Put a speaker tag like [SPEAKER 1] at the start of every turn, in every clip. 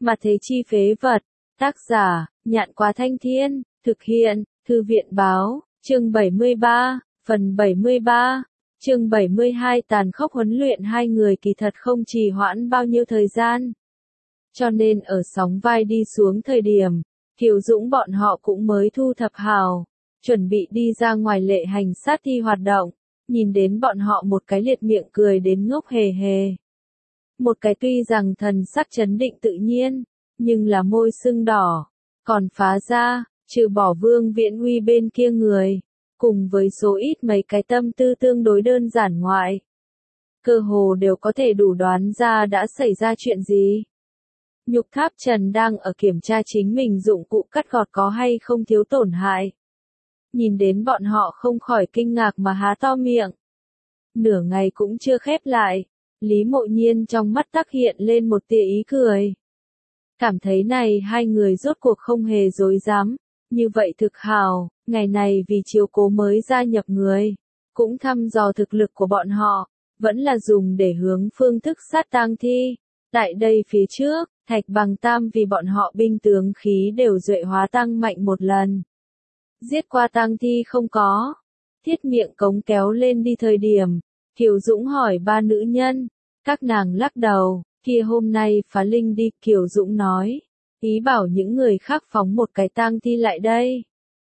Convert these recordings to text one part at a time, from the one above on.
[SPEAKER 1] Mà thế chi phế vật. Tác giả, Nhạn Quá Thanh Thiên, thực hiện, Thư viện báo, chương 73, phần 73, chương 72 tàn khốc huấn luyện hai người kỳ thật không trì hoãn bao nhiêu thời gian. Cho nên ở sóng vai đi xuống thời điểm, Kiều Dũng bọn họ cũng mới thu thập hào, chuẩn bị đi ra ngoài lệ hành sát thi hoạt động, nhìn đến bọn họ một cái liệt miệng cười đến ngốc hề hề. Một cái tuy rằng thần sắc chấn định tự nhiên, nhưng là môi sưng đỏ, còn phá ra, trừ bỏ Vương Viễn Uy bên kia người, cùng với số ít mấy cái tâm tư tương đối đơn giản ngoại. Cơ hồ đều có thể đủ đoán ra đã xảy ra chuyện gì. Nhục Tháp Trần đang ở kiểm tra chính mình dụng cụ cắt gọt có hay không thiếu tổn hại. Nhìn đến bọn họ không khỏi kinh ngạc mà há to miệng. Nửa ngày cũng chưa khép lại, Lý Mộ Nhiên trong mắt tác hiện lên một tia ý cười. Cảm thấy này hai người rốt cuộc không hề dối dám, như vậy thực hào, ngày này vì chiếu cố mới gia nhập người, cũng thăm dò thực lực của bọn họ, vẫn là dùng để hướng phương thức sát tang thi. Tại đây phía trước, Thạch Bằng Tam vì bọn họ binh tướng khí đều duệ hóa tăng mạnh một lần. Giết qua tang thi không có. Thiết miệng cống kéo lên đi thời điểm, Kiều Dũng hỏi ba nữ nhân, các nàng lắc đầu, kia hôm nay phá linh đi, Kiều Dũng nói, ý bảo những người khác phóng một cái tang thi lại đây.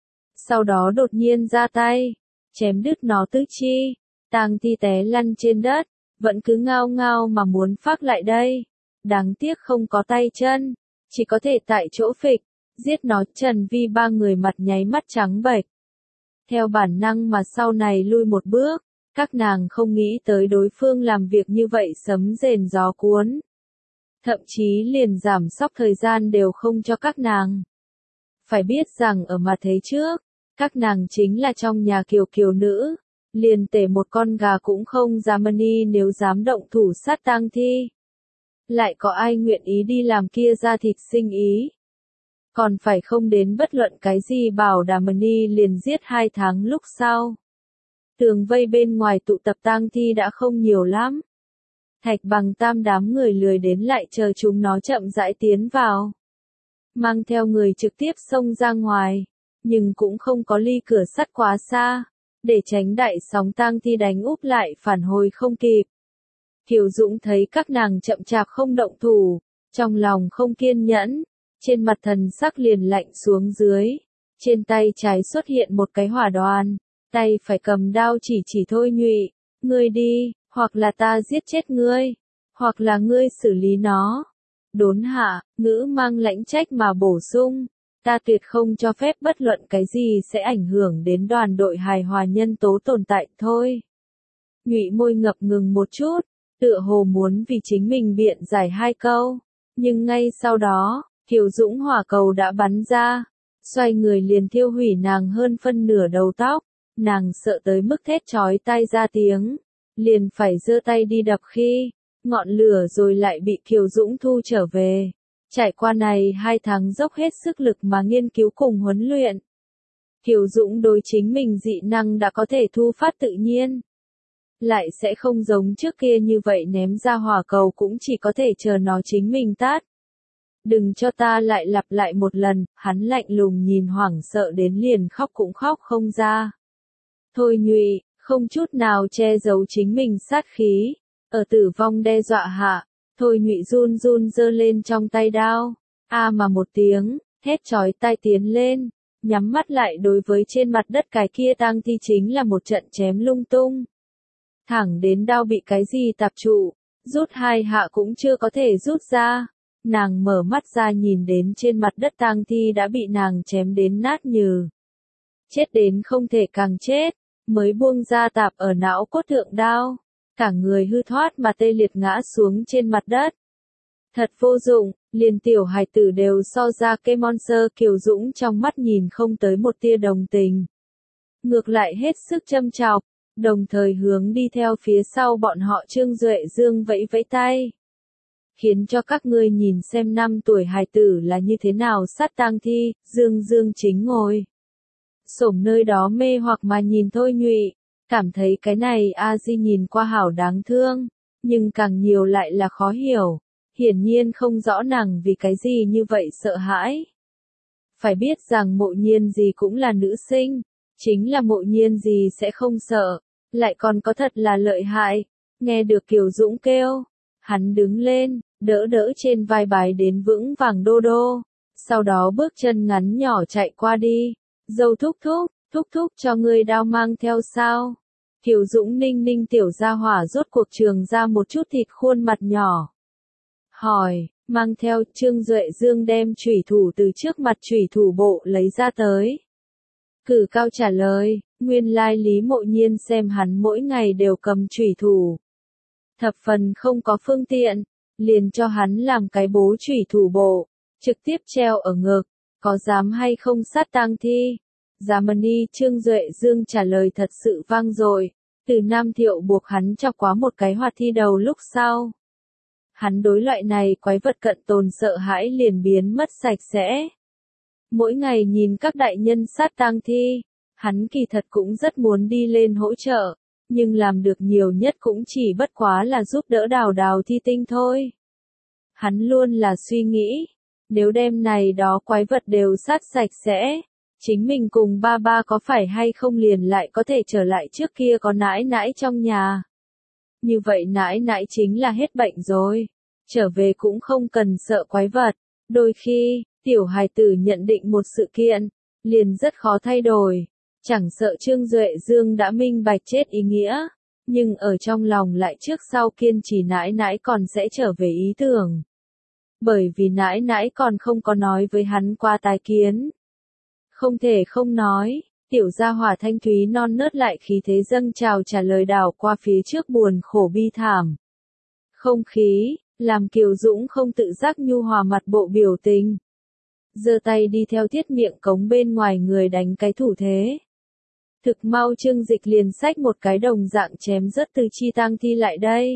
[SPEAKER 1] Sau đó đột nhiên ra tay, chém đứt nó tứ chi, tang thi té lăn trên đất, vẫn cứ ngao ngao mà muốn phác lại đây. Đáng tiếc không có tay chân, chỉ có thể tại chỗ phịch, giết nó. Trần Vi ba người mặt nháy mắt trắng bệch. Theo bản năng mà sau này lui một bước, các nàng không nghĩ tới đối phương làm việc như vậy sấm rền gió cuốn. Thậm chí liền giảm sóc thời gian đều không cho các nàng. Phải biết rằng ở mặt thế trước, các nàng chính là trong nhà kiều kiều nữ, liền tể một con gà cũng không dám ni nếu dám động thủ sát tang thi. Lại có ai nguyện ý đi làm kia ra thịt sinh ý. Còn phải không đến bất luận cái gì bảo đảm ni liền giết 2 tháng lúc sau. Tường vây bên ngoài tụ tập tang thi đã không nhiều lắm. Thạch Bằng Tam đám người lười đến lại chờ chúng nó chậm rãi tiến vào. Mang theo người trực tiếp xông ra ngoài, nhưng cũng không có ly cửa sắt quá xa, để tránh đại sóng tang thi đánh úp lại phản hồi không kịp. Kiều Dũng thấy các nàng chậm chạp không động thủ, trong lòng không kiên nhẫn, trên mặt thần sắc liền lạnh xuống dưới, trên tay trái xuất hiện một cái hỏa đoàn, tay phải cầm đao chỉ Thôi Nhụy, ngươi đi, hoặc là ta giết chết ngươi, hoặc là ngươi xử lý nó. Đốn hạ, ngữ mang lãnh trách mà bổ sung, ta tuyệt không cho phép bất luận cái gì sẽ ảnh hưởng đến đoàn đội hài hòa nhân tố tồn tại thôi. Nhụy môi ngập ngừng một chút, tựa hồ muốn vì chính mình biện giải 2 câu, nhưng ngay sau đó, Kiều Dũng hỏa cầu đã bắn ra, xoay người liền thiêu hủy nàng hơn phân nửa đầu tóc, nàng sợ tới mức thét chói tai ra tiếng, liền phải giơ tay đi đập khi, ngọn lửa rồi lại bị Kiều Dũng thu trở về. Trải qua này 2 tháng dốc hết sức lực mà nghiên cứu cùng huấn luyện. Kiều Dũng đối chính mình dị năng đã có thể thu phát tự nhiên. Lại sẽ không giống trước kia như vậy ném ra hỏa cầu cũng chỉ có thể chờ nó chính mình tát. Đừng cho ta lại lặp lại một lần, hắn lạnh lùng nhìn hoảng sợ đến liền khóc cũng khóc không ra. Thôi Nhụy, không chút nào che giấu chính mình sát khí, ở tử vong đe dọa hạ, Thôi Nhụy run run giơ lên trong tay đao, mà một tiếng, thét chói tai tiến lên, nhắm mắt lại đối với trên mặt đất cái kia tang thi chính là một trận chém lung tung. Thẳng đến đao bị cái gì tạp trụ, rút 2 hạ cũng chưa có thể rút ra. Nàng mở mắt ra nhìn đến trên mặt đất tang thi đã bị nàng chém đến nát nhừ. Chết đến không thể càng chết, mới buông ra tạp ở não cốt thượng đao. Cả người hư thoát mà tê liệt ngã xuống trên mặt đất. Thật vô dụng, liền tiểu hài tử đều so ra cây monster. Kiều Dũng trong mắt nhìn không tới một tia đồng tình. Ngược lại hết sức châm chọc, đồng thời hướng đi theo phía sau bọn họ Trương Duệ Dương vẫy vẫy tay. Khiến cho các ngươi nhìn xem 5 tuổi hài tử là như thế nào sát tang thi. Dương chính ngồi xổm nơi đó mê hoặc mà nhìn Thôi Nhụy, cảm thấy cái này A Di nhìn qua hảo đáng thương, nhưng càng nhiều lại là khó hiểu. hiển nhiên không rõ nàng vì cái gì như vậy sợ hãi. Phải biết rằng Mộ Nhiên gì cũng là nữ sinh, chính là Mộ Nhiên gì sẽ không sợ, lại còn có thật là lợi hại. Nghe được Kiều Dũng kêu, hắn đứng lên, đỡ đỡ trên vai bài đến vững vàng đô đô, sau đó bước chân ngắn nhỏ chạy qua đi. Dâu thúc thúc cho ngươi đao mang theo sao? Kiều Dũng ninh ninh tiểu gia hỏa rốt cuộc trường ra một chút thịt khuôn mặt nhỏ. Hỏi, mang theo. Trương Duệ Dương đem chủy thủ từ trước mặt chủy thủ bộ lấy ra tới. Cử cao trả lời, nguyên lai Lý Mộ Nhiên xem hắn mỗi ngày đều cầm chủy thủ. Thập phần không có phương tiện, liền cho hắn làm cái bố chủy thủ bộ, trực tiếp treo ở ngực, có dám hay không sát tang thi? Dám đi. Trương Duệ Dương trả lời thật sự vang dội, từ Nam Thiệu buộc hắn cho quá một cái hoạt thi đầu lúc sau. Hắn đối loại này quái vật cận tồn sợ hãi liền biến mất sạch sẽ. Mỗi ngày nhìn các đại nhân sát tang thi, hắn kỳ thật cũng rất muốn đi lên hỗ trợ, nhưng làm được nhiều nhất cũng chỉ bất quá là giúp đỡ đào đào thi tinh thôi. Hắn luôn là suy nghĩ, nếu đêm này đó quái vật đều sát sạch sẽ, chính mình cùng ba ba có phải hay không liền lại có thể trở lại trước kia có nãi nãi trong nhà. Như vậy nãi nãi chính là hết bệnh rồi, trở về cũng không cần sợ quái vật. Đôi khi, tiểu hài tử nhận định một sự kiện, liền rất khó thay đổi. Chẳng sợ Trương Duệ Dương đã minh bạch chết ý nghĩa, nhưng ở trong lòng lại trước sau kiên trì nãi nãi còn sẽ trở về ý tưởng. Bởi vì nãi nãi còn không có nói với hắn qua tái kiến. Không thể không nói, tiểu gia hỏa thanh thúy non nớt lại khí thế dâng trào trả lời đảo qua phía trước buồn khổ bi thảm. Không khí, làm Kiều Dũng không tự giác nhu hòa mặt bộ biểu tình. Giơ tay đi theo thiết miệng cống bên ngoài người đánh cái thủ thế. Thực mau Trương Dịch liền xách một cái đồng dạng chém rớt từ chi tang thi lại đây.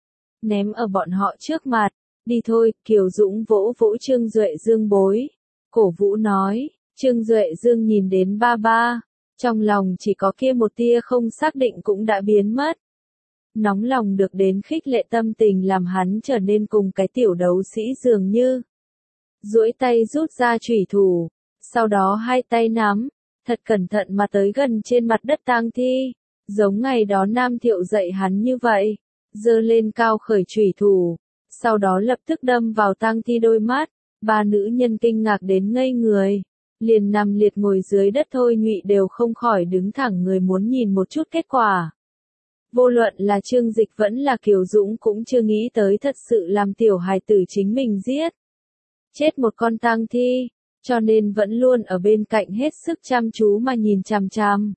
[SPEAKER 1] Ném ở bọn họ trước mặt, đi thôi. Kiều Dũng vỗ vỗ Trương Duệ Dương bối. Cổ vũ nói. Trương Duệ Dương nhìn đến ba ba, trong lòng chỉ có kia một tia không xác định cũng đã biến mất. Nóng lòng được đến khích lệ tâm tình làm hắn trở nên cùng cái tiểu đấu sĩ dường như. Duỗi tay rút ra chủy thủ, sau đó hai tay nắm, thật cẩn thận mà tới gần trên mặt đất tang thi, giống ngày đó Nam Thiệu dạy hắn như vậy, giơ lên cao khởi chủy thủ, sau đó lập tức đâm vào tang thi đôi mắt. Ba nữ nhân kinh ngạc đến ngây người. Liền nằm liệt ngồi dưới đất thôi nhụy đều không khỏi đứng thẳng người muốn nhìn một chút kết quả. Vô luận là Trương Dịch vẫn là Kiều Dũng cũng chưa nghĩ tới thật sự làm tiểu hài tử chính mình giết. Chết một con tang thi, cho nên vẫn luôn ở bên cạnh hết sức chăm chú mà nhìn chằm chằm.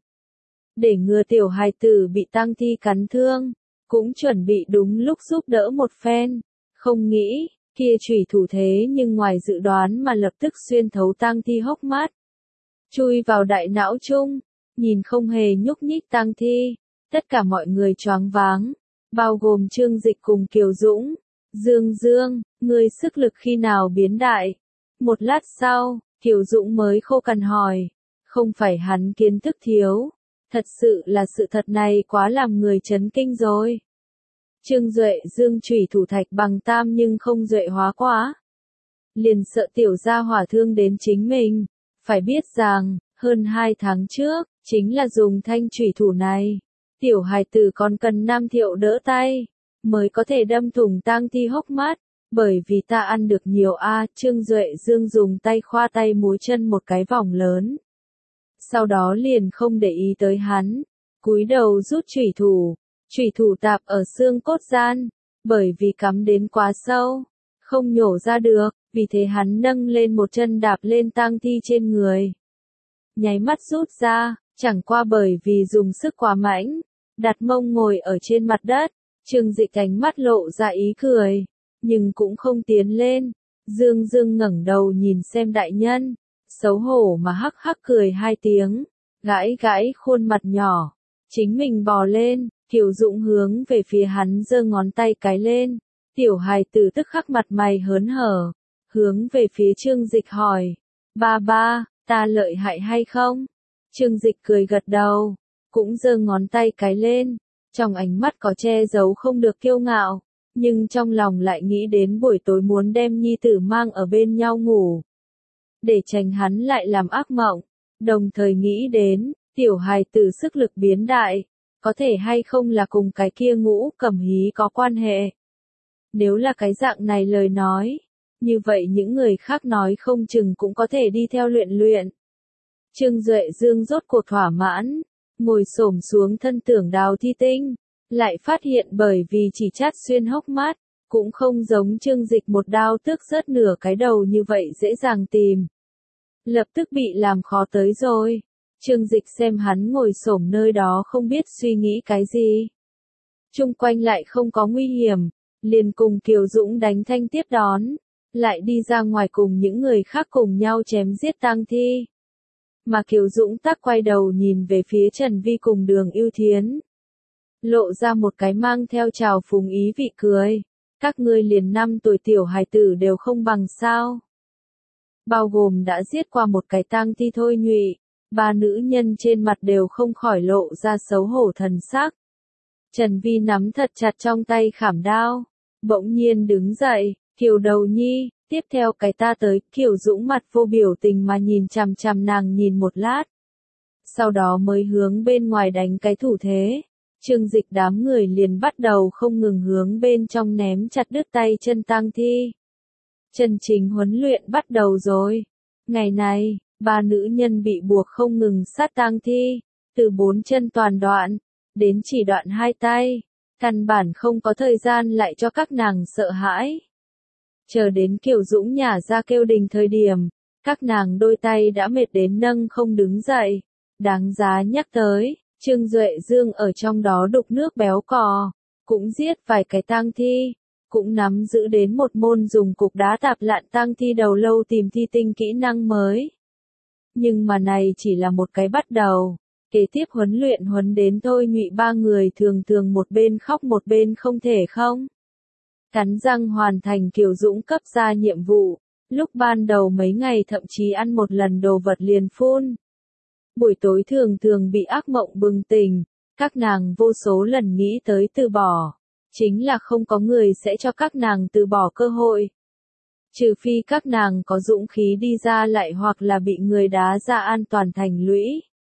[SPEAKER 1] Để ngừa tiểu hài tử bị tang thi cắn thương, cũng chuẩn bị đúng lúc giúp đỡ một phen, không nghĩ. Kia chủy thủ thế nhưng ngoài dự đoán mà lập tức xuyên thấu tang thi hốc mắt. Chui vào đại não chung, nhìn không hề nhúc nhích tang thi. Tất cả mọi người choáng váng, bao gồm Trương Dịch cùng Kiều Dũng. Dương, ngươi sức lực khi nào biến đại? Một lát sau, Kiều Dũng mới khô cằn hỏi. Không phải hắn kiến thức thiếu. Thật sự là sự thật này quá làm người chấn kinh rồi. Trương Duệ Dương chủy thủ thạch bằng tam nhưng không duệ hóa quá. Liền sợ tiểu gia hỏa thương đến chính mình. Phải biết rằng, hơn 2 tháng trước, chính là dùng thanh chủy thủ này. Tiểu hài tử còn cần Nam Thiệu đỡ tay, mới có thể đâm thủng tang thi hốc mắt. Bởi vì ta ăn được nhiều Trương Duệ Dương dùng tay khoa tay múa chân một cái vòng lớn. Sau đó liền không để ý tới hắn, cúi đầu rút chủy thủ. Chủy thủ tạp ở xương cốt gian, bởi vì cắm đến quá sâu, không nhổ ra được, vì thế hắn nâng lên một chân đạp lên tang thi trên người. Nháy mắt rút ra, chẳng qua bởi vì dùng sức quá mạnh, đặt mông ngồi ở trên mặt đất. Trương Dịch ánh mắt lộ ra ý cười, nhưng cũng không tiến lên. Dương ngẩng đầu nhìn xem đại nhân, xấu hổ mà hắc hắc cười 2 tiếng, gãi gãi khuôn mặt nhỏ, chính mình bò lên. Kiều Dũng hướng về phía hắn giơ ngón tay cái lên, tiểu hài tử tức khắc mặt mày hớn hở, hướng về phía Trương Dịch hỏi, ba, ta lợi hại hay không? Trương Dịch cười gật đầu, cũng giơ ngón tay cái lên, trong ánh mắt có che giấu không được kiêu ngạo, nhưng trong lòng lại nghĩ đến buổi tối muốn đem nhi tử mang ở bên nhau ngủ. Để tránh hắn lại làm ác mộng, đồng thời nghĩ đến, tiểu hài tử sức lực biến đại, có thể hay không là cùng cái kia Ngũ Cẩm Hí có quan hệ. Nếu là cái dạng này lời nói, như vậy những người khác nói không chừng cũng có thể đi theo luyện luyện. Trương Duệ Dương rốt cuộc thỏa mãn, ngồi xổm xuống thân tưởng Đào Thi Tinh, lại phát hiện bởi vì chỉ chát xuyên hốc mắt, cũng không giống Trương Dịch một đao tước rớt nửa cái đầu như vậy dễ dàng tìm. Lập tức bị làm khó tới rồi. Trương Dịch xem hắn ngồi xổm nơi đó không biết suy nghĩ cái gì. Chung quanh lại không có nguy hiểm, liền cùng Kiều Dũng đánh thanh tiếp đón, lại đi ra ngoài cùng những người khác cùng nhau chém giết tang thi. Mà Kiều Dũng tắc quay đầu nhìn về phía Trần Vi cùng Đường Ưu Thiến. Lộ ra một cái mang theo trào phúng ý vị cười. Các ngươi liền 5 tuổi tiểu hài tử đều không bằng sao. Bao gồm đã giết qua một cái tang thi thôi nhụy, 3 nữ nhân trên mặt đều không khỏi lộ ra xấu hổ thần sắc. Trần Vi nắm thật chặt trong tay khảm đao, bỗng nhiên đứng dậy, Kiều Đầu Nhi, tiếp theo cái ta tới, Kiều Dũng mặt vô biểu tình mà nhìn chằm chằm nàng nhìn một lát. Sau đó mới hướng bên ngoài đánh cái thủ thế. Trương Dịch đám người liền bắt đầu không ngừng hướng bên trong ném chặt đứt tay chân tang thi. Chân chính huấn luyện bắt đầu rồi. Ngày này, 3 nữ nhân bị buộc không ngừng sát tang thi, từ 4 chân toàn đoạn, đến chỉ đoạn 2 tay, căn bản không có thời gian lại cho các nàng sợ hãi. Chờ đến Kiều Dũng nhả ra kêu đình thời điểm, các nàng đôi tay đã mệt đến nâng không đứng dậy. Đáng giá nhắc tới, Trương Duệ Dương ở trong đó đục nước béo cò, cũng giết vài cái tang thi, cũng nắm giữ đến một môn dùng cục đá tạp lạn tang thi đầu lâu tìm thi tinh kỹ năng mới. Nhưng mà này chỉ là một cái bắt đầu, kế tiếp huấn luyện huấn đến thôi nhụy 3 người thường thường một bên khóc một bên không thể không. Cắn răng hoàn thành Kiều Dũng cấp ra nhiệm vụ, lúc ban đầu mấy ngày thậm chí ăn một lần đồ vật liền phun. Buổi tối thường thường bị ác mộng bừng tỉnh, các nàng vô số lần nghĩ tới từ bỏ, chính là không có người sẽ cho các nàng từ bỏ cơ hội. Trừ phi các nàng có dũng khí đi ra lại hoặc là bị người đá ra an toàn thành lũy.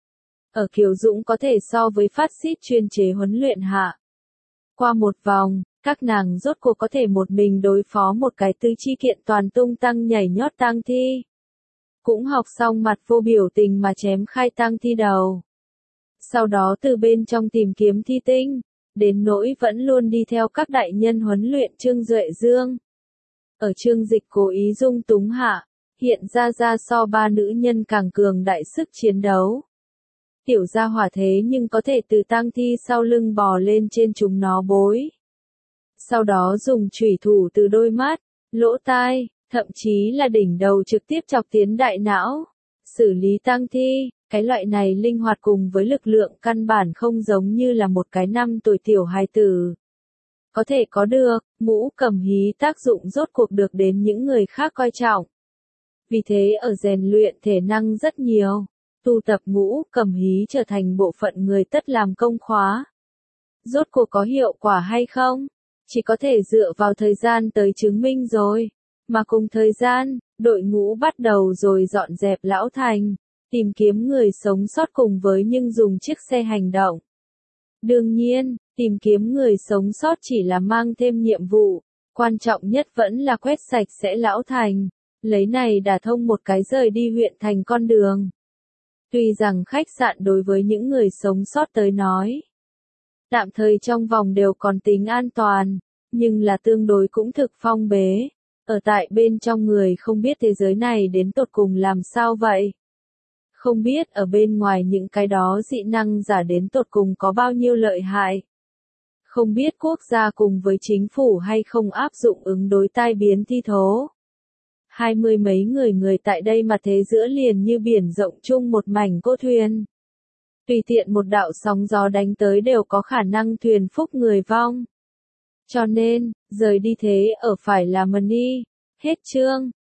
[SPEAKER 1] Ở Kiều Dũng có thể so với phát xít chuyên chế huấn luyện hạ. Qua một vòng, các nàng rốt cuộc có thể một mình đối phó một cái tứ chi kiện toàn tung tăng nhảy nhót tang thi. Cũng học xong mặt vô biểu tình mà chém khai tang thi đầu. Sau đó từ bên trong tìm kiếm thi tinh, đến nỗi vẫn luôn đi theo các đại nhân huấn luyện Trương Duệ Dương. Ở Trương Dịch cố ý dung túng hạ, hiện ra so 3 nữ nhân càng cường đại sức chiến đấu. Tiểu gia hỏa thế nhưng có thể từ tang thi sau lưng bò lên trên chúng nó bối. Sau đó dùng chủy thủ từ đôi mắt, lỗ tai, thậm chí là đỉnh đầu trực tiếp chọc tiến đại não. Xử lý tang thi, cái loại này linh hoạt cùng với lực lượng căn bản không giống như là một cái 5 tuổi tiểu hài tử. Có thể có được, Ngũ Cẩm Hí tác dụng rốt cuộc được đến những người khác coi trọng. Vì thế ở rèn luyện thể năng rất nhiều, tu tập Ngũ Cẩm Hí trở thành bộ phận người tất làm công khóa. Rốt cuộc có hiệu quả hay không? Chỉ có thể dựa vào thời gian tới chứng minh rồi. Mà cùng thời gian, đội ngũ bắt đầu rồi dọn dẹp Lão Thành, tìm kiếm người sống sót cùng với nhưng dùng chiếc xe hành động. Đương nhiên, tìm kiếm người sống sót chỉ là mang thêm nhiệm vụ, quan trọng nhất vẫn là quét sạch sẽ Lão Thành, lấy này đả thông một cái rời đi huyện thành con đường. Tuy rằng khách sạn đối với những người sống sót tới nói, tạm thời trong vòng đều còn tính an toàn, nhưng là tương đối cũng thực phong bế. Ở tại bên trong người không biết thế giới này đến tột cùng làm sao vậy. Không biết ở bên ngoài những cái đó dị năng giả đến tột cùng có bao nhiêu lợi hại. Không biết quốc gia cùng với chính phủ hay không áp dụng ứng đối tai biến thi thố. 20 mấy người tại đây mà thế giữa liền như biển rộng chung một mảnh cô thuyền. Tùy tiện một đạo sóng gió đánh tới đều có khả năng thuyền phúc người vong. Cho nên, rời đi thế ở phải là money. Hết chương.